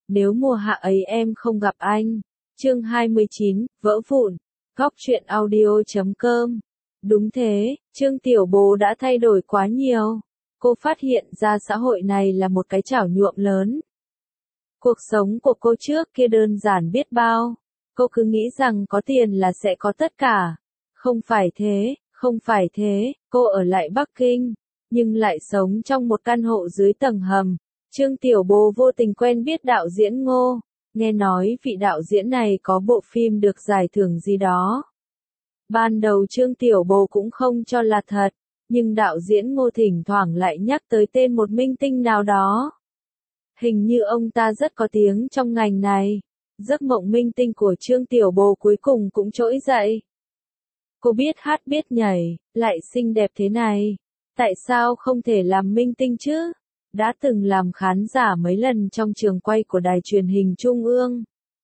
nếu mùa hạ ấy em không gặp anh. Chương 29, vỡ vụn. Góc truyện audio.com. Đúng thế, Trương Tiểu Bố đã thay đổi quá nhiều. Cô phát hiện ra xã hội này là một cái chảo nhuộm lớn. Cuộc sống của cô trước kia đơn giản biết bao. Cô cứ nghĩ rằng có tiền là sẽ có tất cả. Không phải thế, không phải thế, cô ở lại Bắc Kinh, nhưng lại sống trong một căn hộ dưới tầng hầm. Trương Tiểu Bố vô tình quen biết đạo diễn Ngô, nghe nói vị đạo diễn này có bộ phim được giải thưởng gì đó. Ban đầu Trương Tiểu Bố cũng không cho là thật, nhưng đạo diễn Ngô thỉnh thoảng lại nhắc tới tên một minh tinh nào đó. Hình như ông ta rất có tiếng trong ngành này. Giấc mộng minh tinh của Trương Tiểu Bố cuối cùng cũng trỗi dậy. Cô biết hát biết nhảy, lại xinh đẹp thế này. Tại sao không thể làm minh tinh chứ? Đã từng làm khán giả mấy lần trong trường quay của đài truyền hình Trung ương.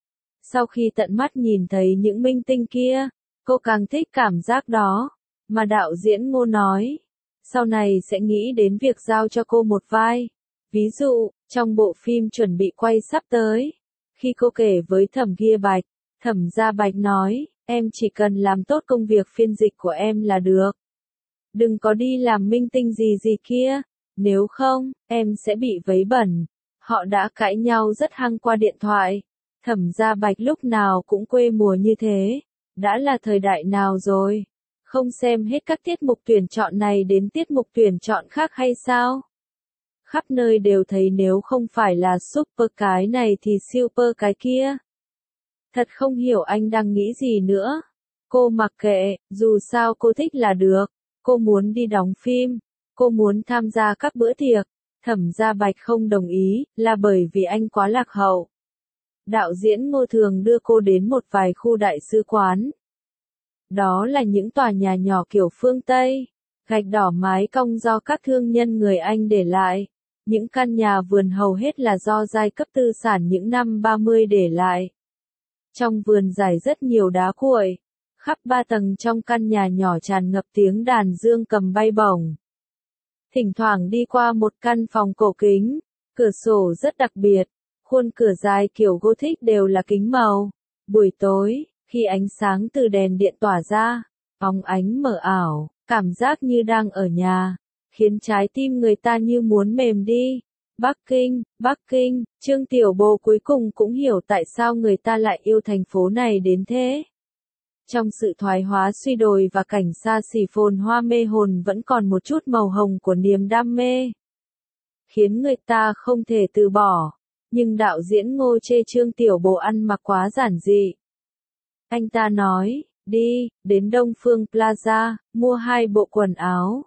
Sau khi tận mắt nhìn thấy những minh tinh kia, cô càng thích cảm giác đó. Mà đạo diễn Ngô nói, sau này sẽ nghĩ đến việc giao cho cô một vai. Ví dụ, trong bộ phim chuẩn bị quay sắp tới. Khi cô kể với Thẩm Gia Bạch, Thẩm Gia Bạch nói, em chỉ cần làm tốt công việc phiên dịch của em là được. Đừng có đi làm minh tinh gì gì kia, nếu không, em sẽ bị vấy bẩn. Họ đã cãi nhau rất hăng qua điện thoại. Thẩm Gia Bạch lúc nào cũng quê mùa như thế. Đã là thời đại nào rồi? Không xem hết các tiết mục tuyển chọn này đến tiết mục tuyển chọn khác hay sao? Khắp nơi đều thấy nếu không phải là super cái này thì super cái kia. Thật không hiểu anh đang nghĩ gì nữa. Cô mặc kệ, dù sao cô thích là được. Cô muốn đi đóng phim. Cô muốn tham gia các bữa tiệc. Thẩm Gia Bạch không đồng ý, là bởi vì anh quá lạc hậu. Đạo diễn Ngô thường đưa cô đến một vài khu đại sứ quán. Đó là những tòa nhà nhỏ kiểu phương Tây, gạch đỏ mái cong do các thương nhân người Anh để lại. Những căn nhà vườn hầu hết là do giai cấp tư sản những năm 30 để lại. Trong vườn rải rất nhiều đá cuội. Khắp 3 tầng trong căn nhà nhỏ tràn ngập tiếng đàn dương cầm bay bổng. Thỉnh thoảng đi qua một căn phòng cổ kính, cửa sổ rất đặc biệt, khuôn cửa dài kiểu Gothic đều là kính màu. Buổi tối, khi ánh sáng từ đèn điện tỏa ra, óng ánh mờ ảo, cảm giác như đang ở nhà, khiến trái tim người ta như muốn mềm đi. Bắc Kinh, Trương Tiểu Bố cuối cùng cũng hiểu tại sao người ta lại yêu thành phố này đến thế. Trong sự thoái hóa suy đồi và cảnh xa xỉ phồn hoa mê hồn vẫn còn một chút màu hồng của niềm đam mê, khiến người ta không thể từ bỏ. Nhưng đạo diễn Ngô chê Trương Tiểu Bố ăn mặc quá giản dị. Anh ta nói, đi, đến Đông Phương Plaza, mua 2 bộ quần áo.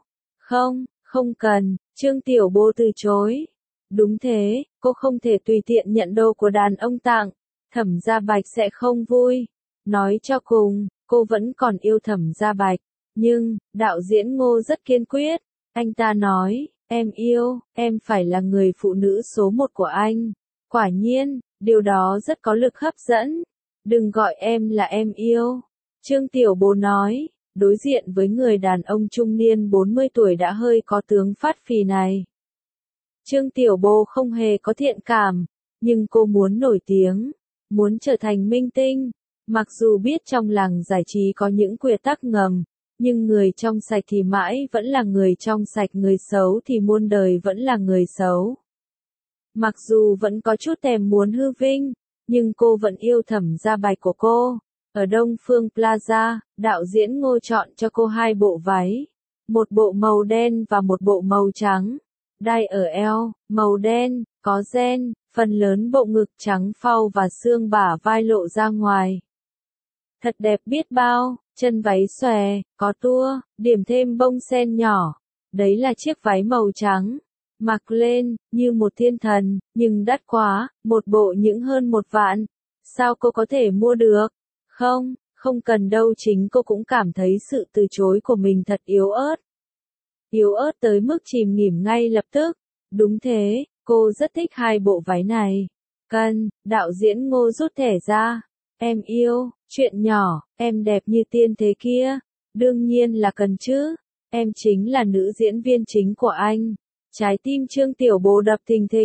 Không cần, Trương Tiểu Bố từ chối. Đúng thế, cô không thể tùy tiện nhận đồ của đàn ông tặng. Thẩm Gia Bạch sẽ không vui. Nói cho cùng, cô vẫn còn yêu Thẩm Gia Bạch. Nhưng, đạo diễn Ngô rất kiên quyết. Anh ta nói, em yêu, em phải là người phụ nữ số 1 của anh. Quả nhiên, điều đó rất có lực hấp dẫn. Đừng gọi em là em yêu. Trương Tiểu Bố nói, đối diện với người đàn ông trung niên 40 tuổi đã hơi có tướng phát phì này. Trương Tiểu Bố không hề có thiện cảm, nhưng cô muốn nổi tiếng, muốn trở thành minh tinh. Mặc dù biết trong làng giải trí có những quy tắc ngầm, nhưng người trong sạch thì mãi vẫn là người trong sạch, người xấu thì muôn đời vẫn là người xấu. Mặc dù vẫn có chút thèm muốn hư vinh, nhưng cô vẫn yêu Thẩm Gia Bạch của cô. Ở Đông Phương Plaza, đạo diễn Ngô chọn cho cô 2 bộ váy. Một bộ màu đen và một bộ màu trắng. Đai ở eo, màu đen, có ren, phần lớn bộ ngực trắng phau và xương bả vai lộ ra ngoài. Thật đẹp biết bao, chân váy xòe, có tua, điểm thêm bông sen nhỏ. Đấy là chiếc váy màu trắng. Mặc lên, như một thiên thần, nhưng đắt quá, một bộ những hơn 1 vạn. Sao cô có thể mua được? Không cần đâu, chính cô cũng cảm thấy sự từ chối của mình thật yếu ớt. Yếu ớt tới mức chìm nghỉm ngay lập tức. Đúng thế, cô rất thích 2 bộ váy này. Cần, đạo diễn Ngô rút thẻ ra. Em yêu, chuyện nhỏ, em đẹp như tiên thế kia. Đương nhiên là cần chứ. Em chính là nữ diễn viên chính của anh. Trái tim Trương Tiểu Bố đập thình thịch.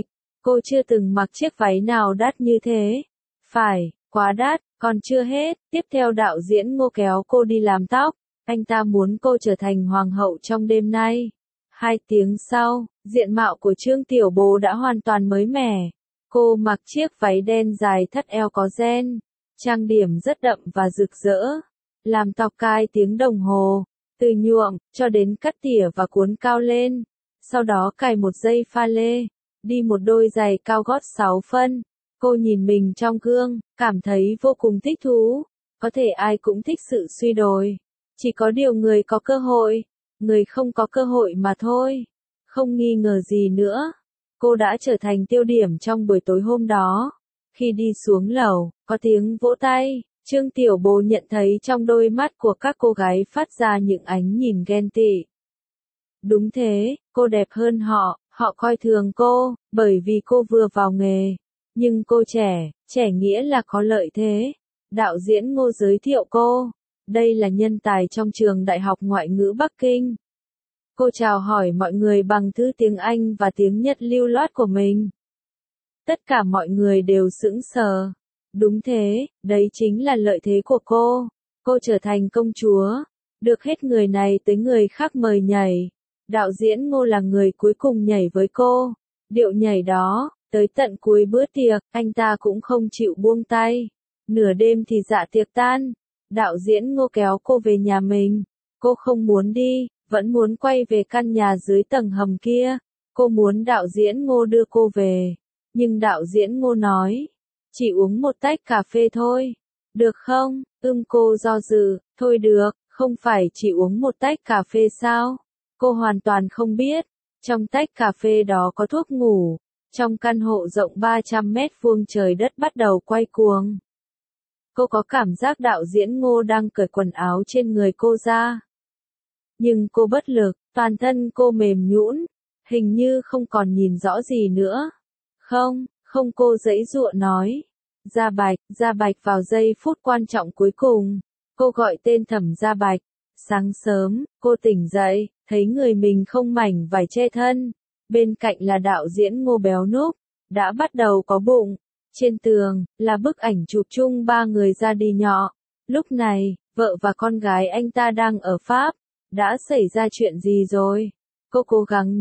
Cô chưa từng mặc chiếc váy nào đắt như thế. Phải, quá đắt, còn chưa hết. Tiếp theo đạo diễn Ngô kéo cô đi làm tóc. Anh ta muốn cô trở thành hoàng hậu trong đêm nay. 2 tiếng sau, diện mạo của Trương Tiểu Bố đã hoàn toàn mới mẻ. Cô mặc chiếc váy đen dài thắt eo có ren, trang điểm rất đậm và rực rỡ. Làm tóc cài tiếng đồng hồ, từ nhuộm, cho đến cắt tỉa và cuốn cao lên. Sau đó cài một dây pha lê, đi một đôi giày cao gót 6 phân. Cô nhìn mình trong gương, cảm thấy vô cùng thích thú. Có thể ai cũng thích sự suy đồi. Chỉ có điều người có cơ hội, người không có cơ hội mà thôi. Không nghi ngờ gì nữa. Cô đã trở thành tiêu điểm trong buổi tối hôm đó. Khi đi xuống lầu, có tiếng vỗ tay. Trương Tiểu Bố nhận thấy trong đôi mắt của các cô gái phát ra những ánh nhìn ghen tị. Đúng thế, cô đẹp hơn họ, họ coi thường cô, bởi vì cô vừa vào nghề. Nhưng cô trẻ, trẻ nghĩa là có lợi thế. Đạo diễn Ngô giới thiệu cô. Đây là nhân tài trong trường Đại học Ngoại ngữ Bắc Kinh. Cô chào hỏi mọi người bằng thứ tiếng Anh và tiếng Nhật lưu loát của mình. Tất cả mọi người đều sững sờ. Đúng thế, đấy chính là lợi thế của cô. Cô trở thành công chúa. Được hết người này tới người khác mời nhảy. Đạo diễn Ngô là người cuối cùng nhảy với cô. Điệu nhảy đó, tới tận cuối bữa tiệc, anh ta cũng không chịu buông tay. Nửa đêm thì dạ tiệc tan. Đạo diễn Ngô kéo cô về nhà mình. Cô không muốn đi, vẫn muốn quay về căn nhà dưới tầng hầm kia. Cô muốn đạo diễn Ngô đưa cô về. Nhưng đạo diễn Ngô nói, chỉ uống một tách cà phê thôi. Được không? Cô do dự, thôi được, không phải chỉ uống một tách cà phê sao? Cô hoàn toàn không biết, trong tách cà phê đó có thuốc ngủ. Trong căn hộ rộng 300 mét vuông trời đất bắt đầu quay cuồng. Cô có cảm giác đạo diễn Ngô đang cởi quần áo trên người cô ra. Nhưng cô bất lực, toàn thân cô mềm nhũn, hình như không còn nhìn rõ gì nữa. Không cô giãy giụa nói. Gia Bạch vào giây phút quan trọng cuối cùng. Cô gọi tên Thẩm Gia Bạch. Sáng sớm, cô tỉnh dậy, thấy người mình không mảnh vải che thân. Bên cạnh là đạo diễn Ngô béo núc, đã bắt đầu có bụng. Trên tường, là bức ảnh chụp chung 3 người ra đi nhỏ. Lúc này, vợ và con gái anh ta đang ở Pháp. Đã xảy ra chuyện gì rồi? Cô cố gắng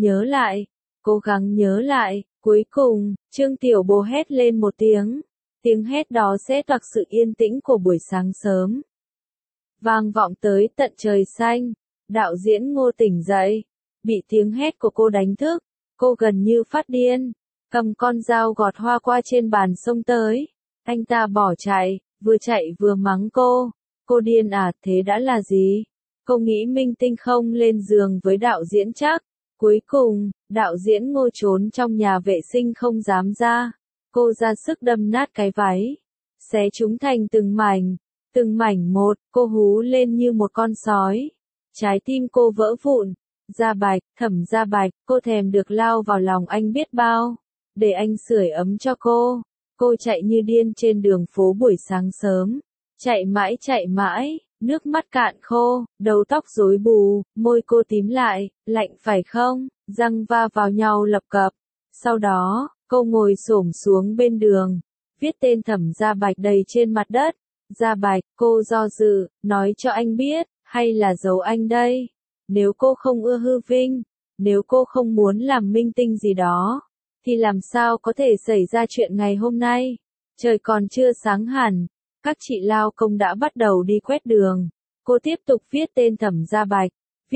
nhớ lại. Cuối cùng, Trương Tiểu Bố hét lên một tiếng. Tiếng hét đó sẽ toạc sự yên tĩnh của buổi sáng sớm. Vang vọng tới tận trời xanh. Đạo diễn Ngô tỉnh dậy. Bị tiếng hét của cô đánh thức. Cô gần như phát điên. Cầm con dao gọt hoa qua trên bàn xông tới. Anh ta bỏ chạy, vừa chạy vừa mắng cô. Cô điên à, thế đã là gì? Cô nghĩ minh tinh không lên giường với đạo diễn chắc. Cuối cùng, đạo diễn Ngô trốn trong nhà vệ sinh không dám ra. Cô ra sức đâm nát cái váy. Xé chúng thành từng mảnh một, cô hú lên như một con sói. Trái tim cô vỡ vụn. Thẩm Gia Bạch, cô thèm được lao vào lòng anh biết bao. Để anh sưởi ấm cho cô. Cô chạy như điên trên đường phố buổi sáng sớm. Chạy mãi, nước mắt cạn khô, đầu tóc rối bù, môi cô tím lại, lạnh phải không? Răng va vào nhau lập cập. Sau đó, cô ngồi xổm xuống bên đường, viết tên Thẩm Gia Bạch đầy trên mặt đất. Gia Bạch, cô do dự, nói cho anh biết, hay là giấu anh đây? Nếu cô không ưa hư vinh, nếu cô không muốn làm minh tinh gì đó, thì làm sao có thể xảy ra chuyện ngày hôm nay? Trời còn chưa sáng hẳn, các chị lao công đã bắt đầu đi quét đường. Cô tiếp tục viết tên Thẩm Gia Bạch,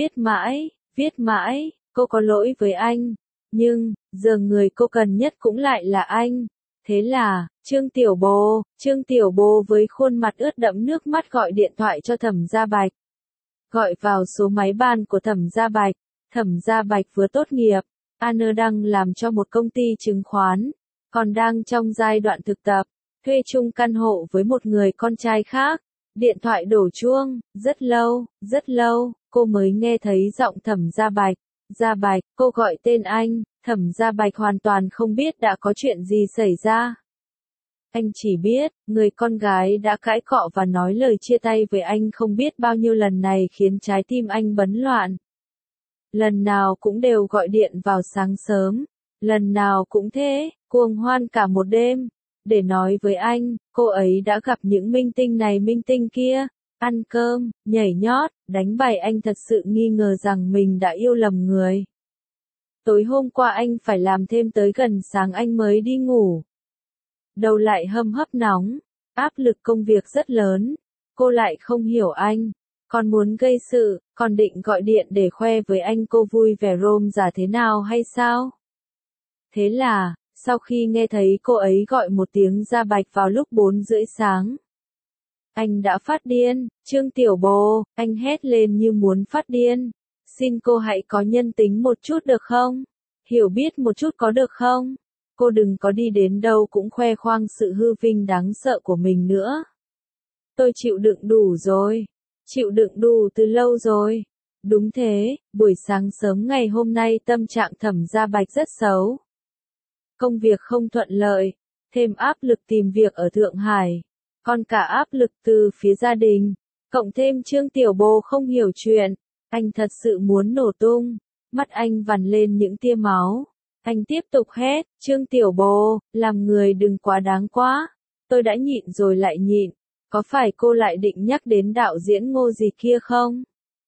viết mãi, cô có lỗi với anh. Nhưng, giờ người cô cần nhất cũng lại là anh. Thế là, Trương Tiểu Bố với khuôn mặt ướt đẫm nước mắt gọi điện thoại cho Thẩm Gia Bạch. Gọi vào số máy bàn của Thẩm Gia Bạch. Thẩm Gia Bạch vừa tốt nghiệp, đang làm cho một công ty chứng khoán, còn đang trong giai đoạn thực tập, thuê chung căn hộ với một người con trai khác. Điện thoại đổ chuông, rất lâu, cô mới nghe thấy giọng Thẩm Gia Bạch. Gia Bạch, cô gọi tên anh. Thẩm Gia Bạch hoàn toàn không biết đã có chuyện gì xảy ra. Anh chỉ biết, người con gái đã cãi cọ và nói lời chia tay với anh không biết bao nhiêu lần này khiến trái tim anh bấn loạn. Lần nào cũng đều gọi điện vào sáng sớm, Lần nào cũng thế, cuồng hoan cả một đêm. Để nói với anh, cô ấy đã gặp những minh tinh này minh tinh kia, ăn cơm, nhảy nhót, đánh bài. Anh thật sự nghi ngờ rằng mình đã yêu lầm người. Tối hôm qua anh phải làm thêm tới gần sáng anh mới đi ngủ. Đầu lại hâm hấp nóng, áp lực công việc rất lớn. Cô lại không hiểu anh, còn muốn gây sự, còn định gọi điện để khoe với anh cô vui vẻ rôm rả thế nào hay sao? Thế là, sau khi nghe thấy cô ấy gọi một tiếng Gia Bạch vào lúc 4 rưỡi sáng, anh đã phát điên. Trương Tiểu Bồ, anh hét lên như muốn phát điên. Xin cô hãy có nhân tính một chút được không? Hiểu biết một chút có được không? Cô đừng có đi đến đâu cũng khoe khoang sự hư vinh đáng sợ của mình nữa. Tôi chịu đựng đủ rồi. Chịu đựng đủ từ lâu rồi. Đúng thế, buổi sáng sớm ngày hôm nay tâm trạng Thẩm Gia Bạch rất xấu. Công việc không thuận lợi, thêm áp lực tìm việc ở Thượng Hải, còn cả áp lực từ phía gia đình, cộng thêm Trương Tiểu Bồ không hiểu chuyện, anh thật sự muốn nổ tung, mắt anh vằn lên những tia máu. Anh tiếp tục hét, Trương Tiểu Bồ, làm người đừng quá đáng quá, tôi đã nhịn rồi lại nhịn, có phải cô lại định nhắc đến đạo diễn Ngô gì kia không?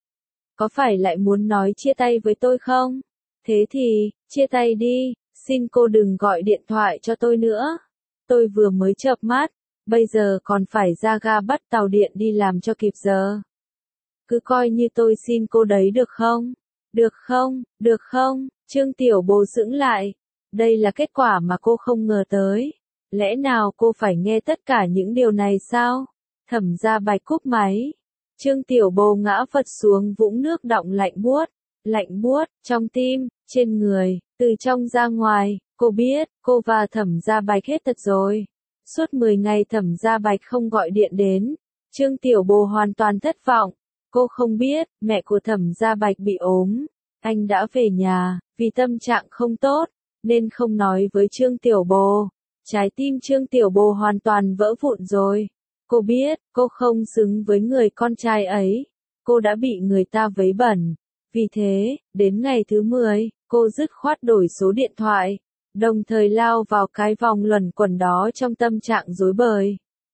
Có phải lại muốn nói chia tay với tôi không? Thế thì, chia tay đi. Xin cô đừng gọi điện thoại cho tôi nữa. Tôi vừa mới chợp mắt, bây giờ còn phải ra ga bắt tàu điện đi làm cho kịp giờ. Cứ coi như tôi xin cô đấy được không? Được không? Được không? Trương Tiểu Bồ sững lại. Đây là kết quả mà cô không ngờ tới. Lẽ nào cô phải nghe tất cả những điều này sao? Thẩm Gia Bạch cúp máy. Trương Tiểu Bồ ngã phật xuống vũng nước đọng lạnh buốt, trong tim, trên người, từ trong ra ngoài. Cô biết, cô và Thẩm Gia Bạch hết thật rồi. Suốt 10 ngày Thẩm Gia Bạch không gọi điện đến. Trương Tiểu Bồ hoàn toàn thất vọng. Cô không biết, mẹ của Thẩm Gia Bạch bị ốm. Anh đã về nhà, vì tâm trạng không tốt, nên không nói với Trương Tiểu Bồ. Trái tim Trương Tiểu Bồ hoàn toàn vỡ vụn rồi. Cô biết, cô không xứng với người con trai ấy. Cô đã bị người ta vấy bẩn. Vì thế, đến ngày thứ 10, cô dứt khoát đổi số điện thoại, đồng thời lao vào cái vòng luẩn quẩn đó trong tâm trạng rối bời.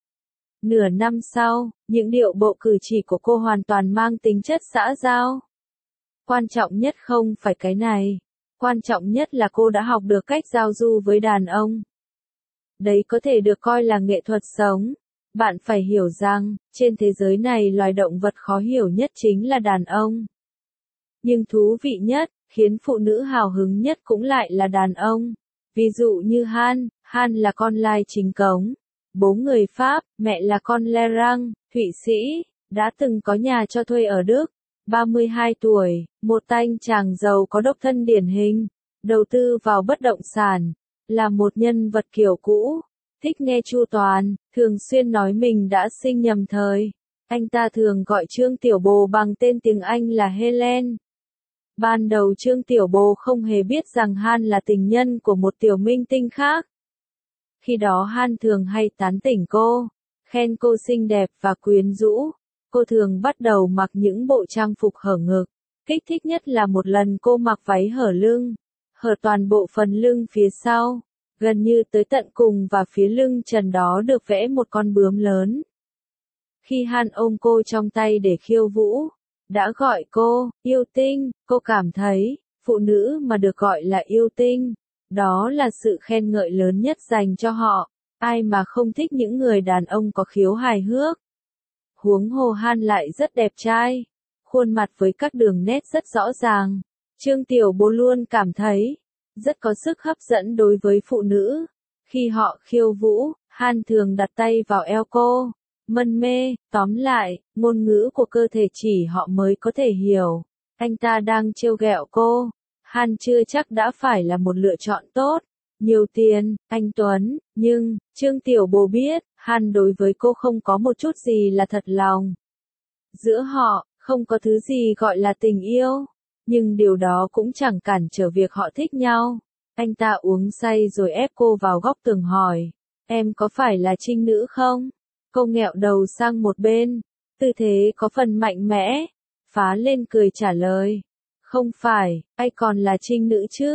Nửa năm sau, những điệu bộ cử chỉ của cô hoàn toàn mang tính chất xã giao. Quan trọng nhất không phải cái này. Quan trọng nhất là cô đã học được cách giao du với đàn ông. Đấy có thể được coi là nghệ thuật sống. Bạn phải hiểu rằng, trên thế giới này loài động vật khó hiểu nhất chính là đàn ông. Nhưng thú vị nhất, khiến phụ nữ hào hứng nhất cũng lại là đàn ông. Ví dụ như Han là con lai chính cống. Bố người Pháp, mẹ là con Lerang, Thụy Sĩ, đã từng có nhà cho thuê ở Đức. 32 tuổi, một anh chàng giàu có độc thân điển hình, đầu tư vào bất động sản, là một nhân vật kiểu cũ, thích nghe chu toàn, thường xuyên nói mình đã sinh nhầm thời. Anh ta thường gọi Trương Tiểu Bồ bằng tên tiếng Anh là Helen. Ban đầu Trương Tiểu Bồ không hề biết rằng Han là tình nhân của một tiểu minh tinh khác. Khi đó Han thường hay tán tỉnh cô, khen cô xinh đẹp và quyến rũ. Cô thường bắt đầu mặc những bộ trang phục hở ngực. Kích thích nhất là một lần cô mặc váy hở lưng, hở toàn bộ phần lưng phía sau, gần như tới tận cùng, và phía lưng trần đó được vẽ một con bướm lớn. Khi Han ôm cô trong tay để khiêu vũ, đã gọi cô yêu tinh, cô cảm thấy, phụ nữ mà được gọi là yêu tinh, đó là sự khen ngợi lớn nhất dành cho họ. Ai mà không thích những người đàn ông có khiếu hài hước. Huống hồ Han lại rất đẹp trai, khuôn mặt với các đường nét rất rõ ràng. Trương Tiểu Bồ luôn cảm thấy rất có sức hấp dẫn đối với phụ nữ. Khi họ khiêu vũ, Han thường đặt tay vào eo cô, mân mê. Tóm lại, ngôn ngữ của cơ thể chỉ họ mới có thể hiểu. Anh ta đang trêu ghẹo cô. Han chưa chắc đã phải là một lựa chọn tốt. Nhiều tiền, anh tuấn, nhưng Trương Tiểu Bồ biết, Han đối với cô không có một chút gì là thật lòng. Giữa họ, không có thứ gì gọi là tình yêu, nhưng điều đó cũng chẳng cản trở việc họ thích nhau. Anh ta uống say rồi ép cô vào góc tường hỏi, em có phải là trinh nữ không? Cô nghẹo đầu sang một bên, tư thế có phần mạnh mẽ, phá lên cười trả lời, không phải, ai còn là trinh nữ chứ?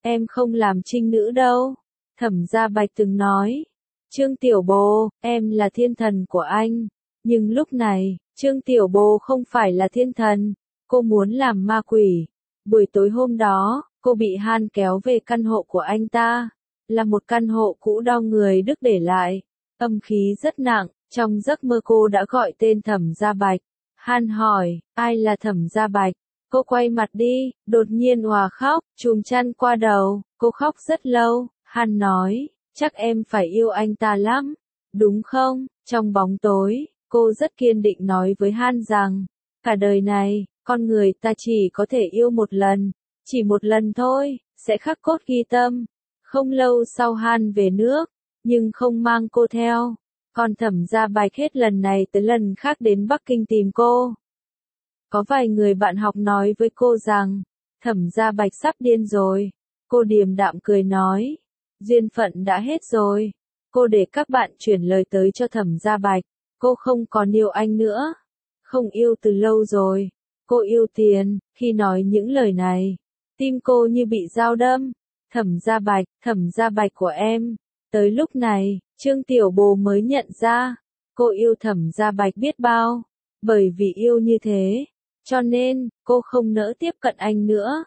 em không làm trinh nữ đâu. Thẩm Gia Bạch từng nói. Trương Tiểu Bồ, em là thiên thần của anh. Nhưng lúc này, Trương Tiểu Bồ không phải là thiên thần. Cô muốn làm ma quỷ. Buổi tối hôm đó, cô bị Han kéo về căn hộ của anh ta. Là một căn hộ cũ do người Đức để lại. Âm khí rất nặng, trong giấc mơ cô đã gọi tên Thẩm Gia Bạch. Han hỏi, ai là Thẩm Gia Bạch? Cô quay mặt đi, đột nhiên òa khóc, chùm chăn qua đầu, cô khóc rất lâu. Han nói, chắc em phải yêu anh ta lắm, đúng không? Trong bóng tối, cô rất kiên định nói với Han rằng, cả đời này, con người ta chỉ có thể yêu một lần, chỉ một lần thôi, sẽ khắc cốt ghi tâm. Không lâu sau Han về nước, nhưng không mang cô theo. Còn Thẩm Gia Bạch hết lần này tới lần khác đến Bắc Kinh tìm cô. Có vài người bạn học nói với cô rằng, Thẩm Gia Bạch sắp điên rồi. Cô điềm đạm cười nói, duyên phận đã hết rồi. Cô để các bạn chuyển lời tới cho Thẩm Gia Bạch, cô không còn yêu anh nữa. Không yêu từ lâu rồi. Cô yêu tiền. Khi nói những lời này, tim cô như bị dao đâm. Thẩm Gia Bạch của em. Tới lúc này, Trương Tiểu Bồ mới nhận ra, cô yêu Thẩm Gia Bạch biết bao. Bởi vì yêu như thế, cho nên, cô không nỡ tiếp cận anh nữa.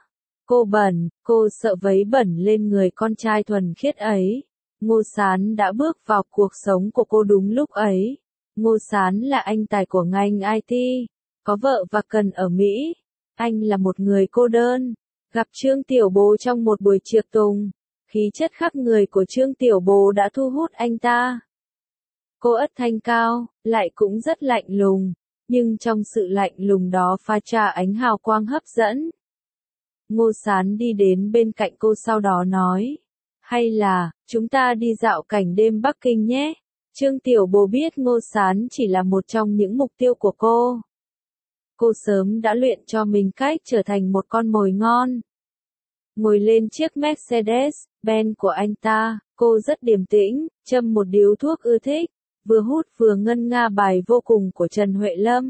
Cô sợ vấy bẩn lên người con trai thuần khiết ấy. Ngô Sán đã bước vào cuộc sống của cô đúng lúc ấy. Ngô Sán là anh tài của ngành IT, có vợ và cần ở Mỹ. Anh là một người cô đơn. Gặp Trương Tiểu Bồ trong một buổi tiệc tùng, khí chất khắp người của Trương Tiểu Bồ đã thu hút anh ta. Cô ất thanh cao, lại cũng rất lạnh lùng, nhưng trong sự lạnh lùng đó pha trà ánh hào quang hấp dẫn. Ngô Sán đi đến bên cạnh cô sau đó nói, hay là, chúng ta đi dạo cảnh đêm Bắc Kinh nhé. Trương Tiểu Bồ biết Ngô Sán chỉ là một trong những mục tiêu của cô. Cô sớm đã luyện cho mình cách trở thành một con mồi ngon. Ngồi lên chiếc Mercedes-Benz của anh ta, cô rất điềm tĩnh, châm một điếu thuốc ưa thích, vừa hút vừa ngân nga bài vô cùng của Trần Huệ Lâm.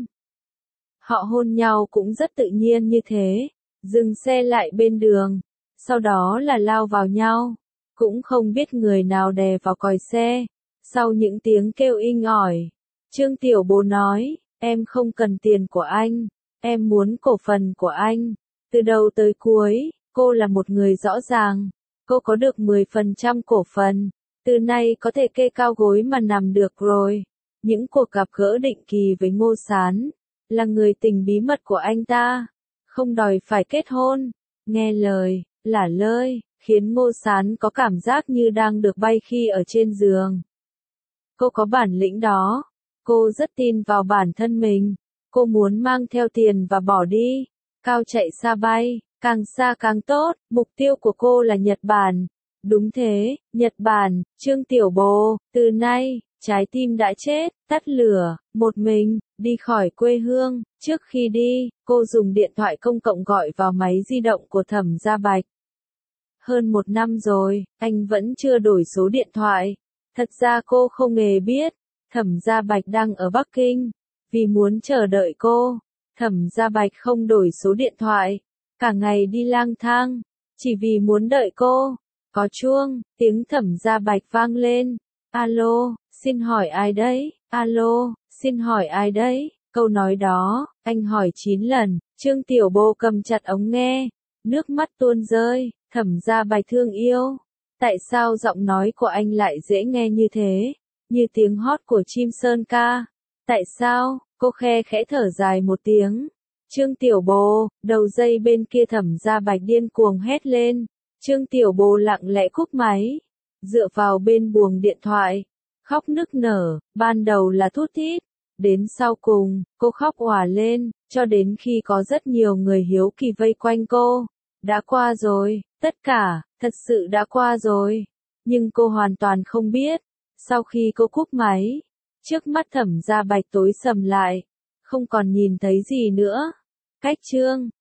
Họ hôn nhau cũng rất tự nhiên như thế, dừng xe lại bên đường, sau đó là lao vào nhau, cũng không biết người nào đè vào còi xe. Sau những tiếng kêu inh ỏi, Trương Tiểu Bồ nói, em không cần tiền của anh, em muốn cổ phần của anh. Từ đầu tới cuối, cô là một người rõ ràng, cô có được 10% cổ phần, từ nay có thể kê cao gối mà nằm được rồi. Những cuộc gặp gỡ định kỳ với Ngô Sán, là người tình bí mật của anh ta, không đòi phải kết hôn, nghe lời, lả lơi, khiến Ngô Sán có cảm giác như đang được bay khi ở trên giường. Cô có bản lĩnh đó, cô rất tin vào bản thân mình, cô muốn mang theo tiền và bỏ đi, cao chạy xa bay, càng xa càng tốt, mục tiêu của cô là Nhật Bản. Đúng thế, Nhật Bản, Trương Tiểu Bồ, từ nay, trái tim đã chết, tắt lửa, một mình, đi khỏi quê hương. Trước khi đi, cô dùng điện thoại công cộng gọi vào máy di động của Thẩm Gia Bạch. Hơn 1 năm rồi, anh vẫn chưa đổi số điện thoại. Thật ra cô không hề biết, Thẩm Gia Bạch đang ở Bắc Kinh. Vì muốn chờ đợi cô, Thẩm Gia Bạch không đổi số điện thoại, cả ngày đi lang thang, chỉ vì muốn đợi cô. Có chuông, tiếng Thẩm Gia Bạch vang lên. Alo, xin hỏi ai đấy? Alo, xin hỏi ai đấy? Câu nói đó, anh hỏi 9 lần, Trương Tiểu Bồ cầm chặt ống nghe, nước mắt tuôn rơi. Thẩm Gia Bạch thương yêu. Tại sao giọng nói của anh lại dễ nghe như thế? Như tiếng hót của chim sơn ca. Tại sao? Cô khe khẽ thở dài một tiếng. Trương Tiểu Bồ, đầu dây bên kia Thẩm Gia Bạch điên cuồng hét lên. Trương Tiểu Bồ lặng lẽ cúp máy, dựa vào bên buồng điện thoại, khóc nức nở, ban đầu là thút thít, đến sau cùng, cô khóc òa lên, cho đến khi có rất nhiều người hiếu kỳ vây quanh cô. Đã qua rồi, tất cả, thật sự đã qua rồi. Nhưng cô hoàn toàn không biết, sau khi cô cúp máy, trước mắt Thẩm Gia Bạch tối sầm lại, không còn nhìn thấy gì nữa. Cách chương